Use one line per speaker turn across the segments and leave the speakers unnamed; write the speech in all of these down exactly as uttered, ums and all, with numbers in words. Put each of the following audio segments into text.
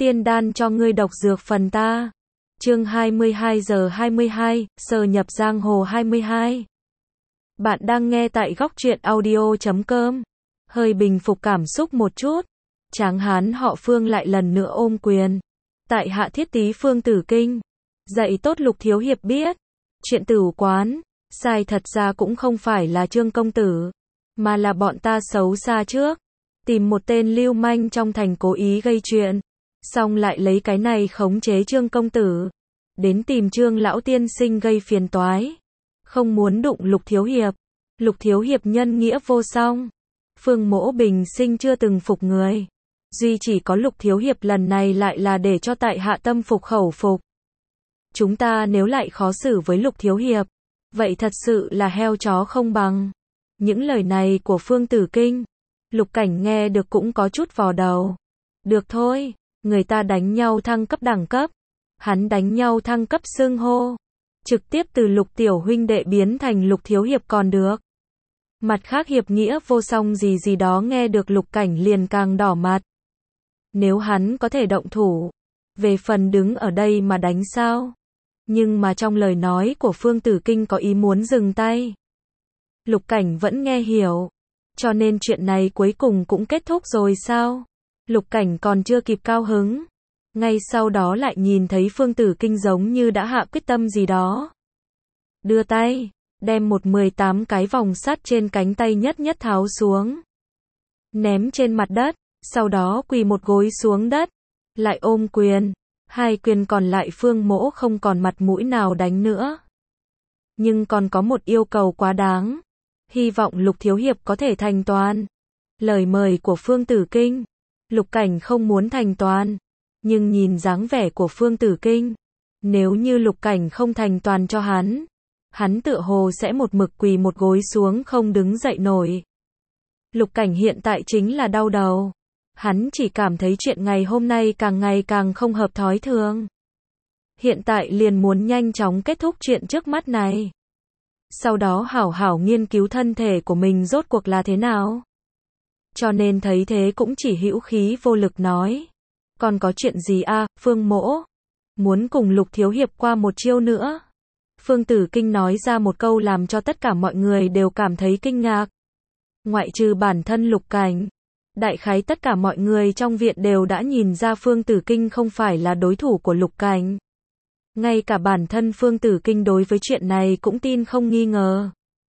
tiên đan cho ngươi độc dược phần ta. Chương hai mươi hai giờ hai mươi hai, sờ nhập giang hồ hai mươi hai. Bạn đang nghe tại góc truyện audio chấm com. Hơi bình phục cảm xúc một chút, tráng hán họ Phương lại lần nữa ôm quyền. Tại hạ thiết tí Phương Tử Kinh, dạy tốt Lục thiếu hiệp biết. Chuyện Tửu quán, sai thật ra cũng không phải là Trương công tử, mà là bọn ta xấu xa trước, tìm một tên lưu manh trong thành cố ý gây chuyện, xong lại lấy cái này khống chế Trương công tử, đến tìm Trương lão tiên sinh gây phiền toái, không muốn đụng Lục thiếu hiệp. Lục thiếu hiệp nhân nghĩa vô song, Phương Mỗ bình sinh chưa từng phục người, duy chỉ có Lục thiếu hiệp lần này lại là để cho tại hạ tâm phục khẩu phục. Chúng ta nếu lại khó xử với Lục thiếu hiệp, vậy thật sự là heo chó không bằng. Những lời này của Phương Tử Kinh, Lục Cảnh nghe được cũng có chút vò đầu. Được thôi, người ta đánh nhau thăng cấp đẳng cấp, hắn đánh nhau thăng cấp xưng hô, trực tiếp từ Lục tiểu huynh đệ biến thành Lục thiếu hiệp còn được. Mặt khác hiệp nghĩa vô song gì gì đó nghe được Lục Cảnh liền càng đỏ mặt. Nếu hắn có thể động thủ, về phần đứng ở đây mà đánh sao? Nhưng mà trong lời nói của Phương Tử Kinh có ý muốn dừng tay. Lục Cảnh vẫn nghe hiểu, cho nên chuyện này cuối cùng cũng kết thúc rồi sao? Lục Cảnh còn chưa kịp cao hứng, ngay sau đó lại nhìn thấy Phương Tử Kinh giống như đã hạ quyết tâm gì đó. Đưa tay, đem một mười tám cái vòng sắt trên cánh tay nhất nhất tháo xuống, ném trên mặt đất, sau đó quỳ một gối xuống đất, lại ôm quyền. Hai quyền còn lại Phương Mỗ không còn mặt mũi nào đánh nữa. Nhưng còn có một yêu cầu quá đáng, hy vọng Lục thiếu hiệp có thể thành toàn. Lời mời của Phương Tử Kinh, Lục Cảnh không muốn thành toàn, nhưng nhìn dáng vẻ của Phương Tử Kinh, nếu như Lục Cảnh không thành toàn cho hắn, hắn tựa hồ sẽ một mực quỳ một gối xuống không đứng dậy nổi. Lục Cảnh hiện tại chính là đau đầu. Hắn chỉ cảm thấy chuyện ngày hôm nay càng ngày càng không hợp thói thường. Hiện tại liền muốn nhanh chóng kết thúc chuyện trước mắt này. Sau đó hảo hảo nghiên cứu thân thể của mình rốt cuộc là thế nào. Cho nên thấy thế cũng chỉ hữu khí vô lực nói. Còn có chuyện gì a, à, Phương Mỗ? Muốn cùng Lục thiếu hiệp qua một chiêu nữa. Phương Tử Kinh nói ra một câu làm cho tất cả mọi người đều cảm thấy kinh ngạc. Ngoại trừ bản thân Lục Cảnh, đại khái tất cả mọi người trong viện đều đã nhìn ra Phương Tử Kinh không phải là đối thủ của Lục Cảnh. Ngay cả bản thân Phương Tử Kinh đối với chuyện này cũng tin không nghi ngờ.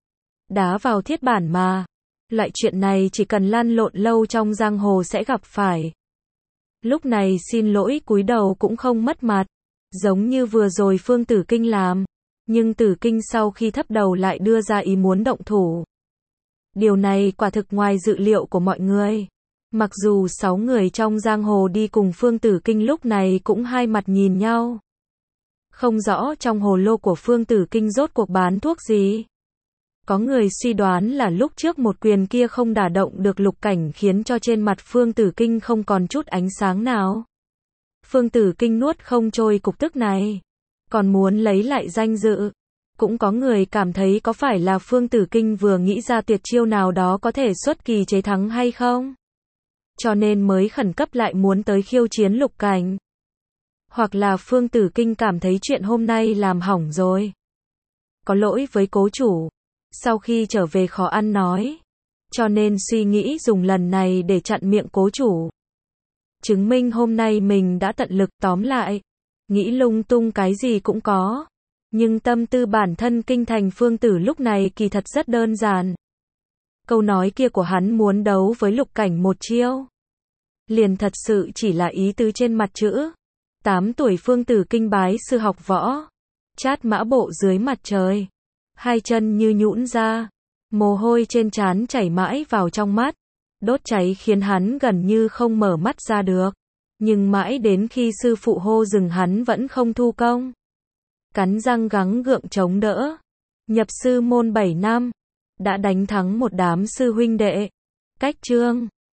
Đá vào thiết bản mà. Loại chuyện này chỉ cần lăn lộn lâu trong giang hồ sẽ gặp phải. Lúc này xin lỗi cúi đầu cũng không mất mặt. Giống như vừa rồi Phương Tử Kinh làm. Nhưng Tử Kinh sau khi thấp đầu lại đưa ra ý muốn động thủ. Điều này quả thực ngoài dự liệu của mọi người. Mặc dù sáu người trong giang hồ đi cùng Phương Tử Kinh lúc này cũng hai mặt nhìn nhau. Không rõ trong hồ lô của Phương Tử Kinh rốt cuộc bán thuốc gì. Có người suy đoán là lúc trước một quyền kia không đả động được Lục Cảnh khiến cho trên mặt Phương Tử Kinh không còn chút ánh sáng nào. Phương Tử Kinh nuốt không trôi cục tức này, còn muốn lấy lại danh dự. Cũng có người cảm thấy có phải là Phương Tử Kinh vừa nghĩ ra tuyệt chiêu nào đó có thể xuất kỳ chế thắng hay không? Cho nên mới khẩn cấp lại muốn tới khiêu chiến Lục Cảnh. Hoặc là Phương Tử Kinh cảm thấy chuyện hôm nay làm hỏng rồi. Có lỗi với cố chủ. Sau khi trở về khó ăn nói. Cho nên suy nghĩ dùng lần này để chặn miệng cố chủ. Chứng minh hôm nay mình đã tận lực tóm lại. Nghĩ lung tung cái gì cũng có. Nhưng tâm tư bản thân kinh thành Phương Tử lúc này kỳ thật rất đơn giản. Câu nói kia của hắn muốn đấu với Lục Cảnh một chiêu. Liền thật sự chỉ là ý tứ trên mặt chữ. Tám tuổi Phương Tử Kinh bái sư học võ. Chát mã bộ dưới mặt trời. Hai chân như nhũn ra. Mồ hôi trên trán chảy mãi vào trong mắt. Đốt cháy khiến hắn gần như không mở mắt ra được. Nhưng mãi đến khi sư phụ hô dừng hắn vẫn không thu công. Cắn răng gắng gượng chống đỡ. Nhập sư môn bảy năm. Đã đánh thắng một đám sư huynh đệ. Cách Trương